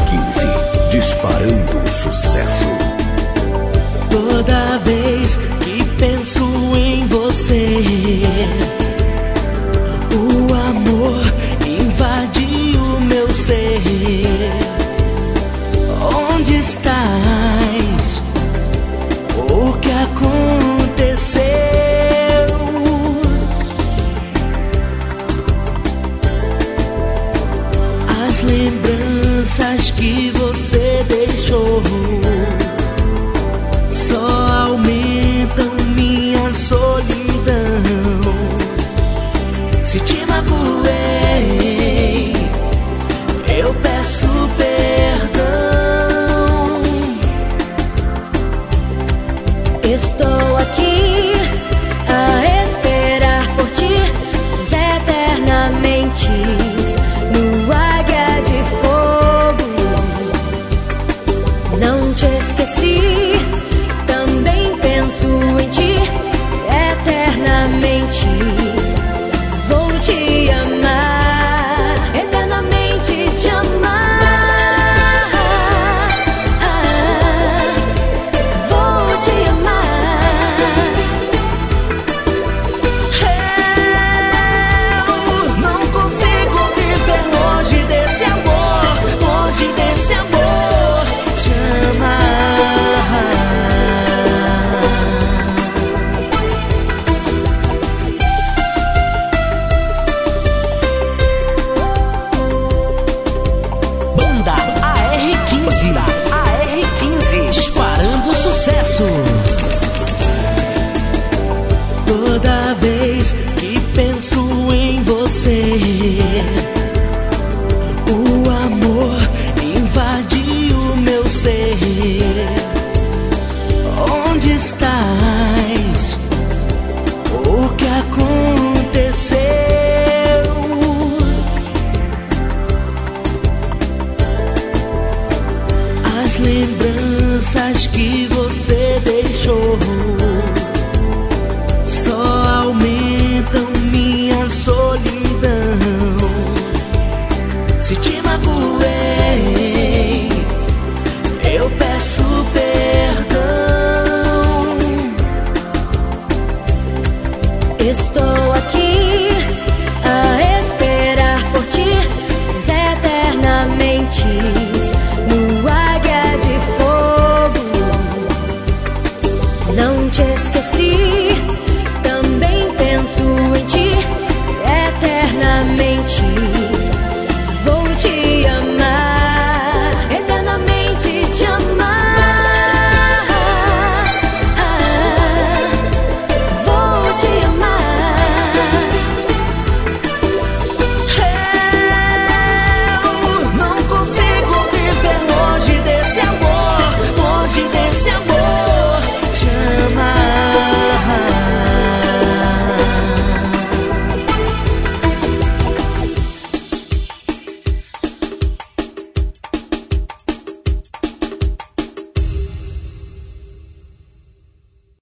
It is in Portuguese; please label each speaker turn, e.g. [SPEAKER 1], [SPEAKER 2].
[SPEAKER 1] AR15, disparando o sucesso.
[SPEAKER 2] Toda vez que penso em você, o amor invade o meu ser. Onde estás? O que aconteceu? As lembranças que você deixou só aumentam minha solidão. Se te magoei, eu peço perdão.
[SPEAKER 3] Estou aqui a esperar por ti eternamente no águia de fogo. Não te esqueci, também penso em ti eternamente. Vou te amar, eternamente te amar. Vou te amar.
[SPEAKER 2] Eu não consigo viver longe desse amor, longe desse amor, te amar. Banda AR15, disparando sucesso. Toda vez que penso em você, o amor invade o meu ser. Onde estás? O que aconteceu? As lembranças que você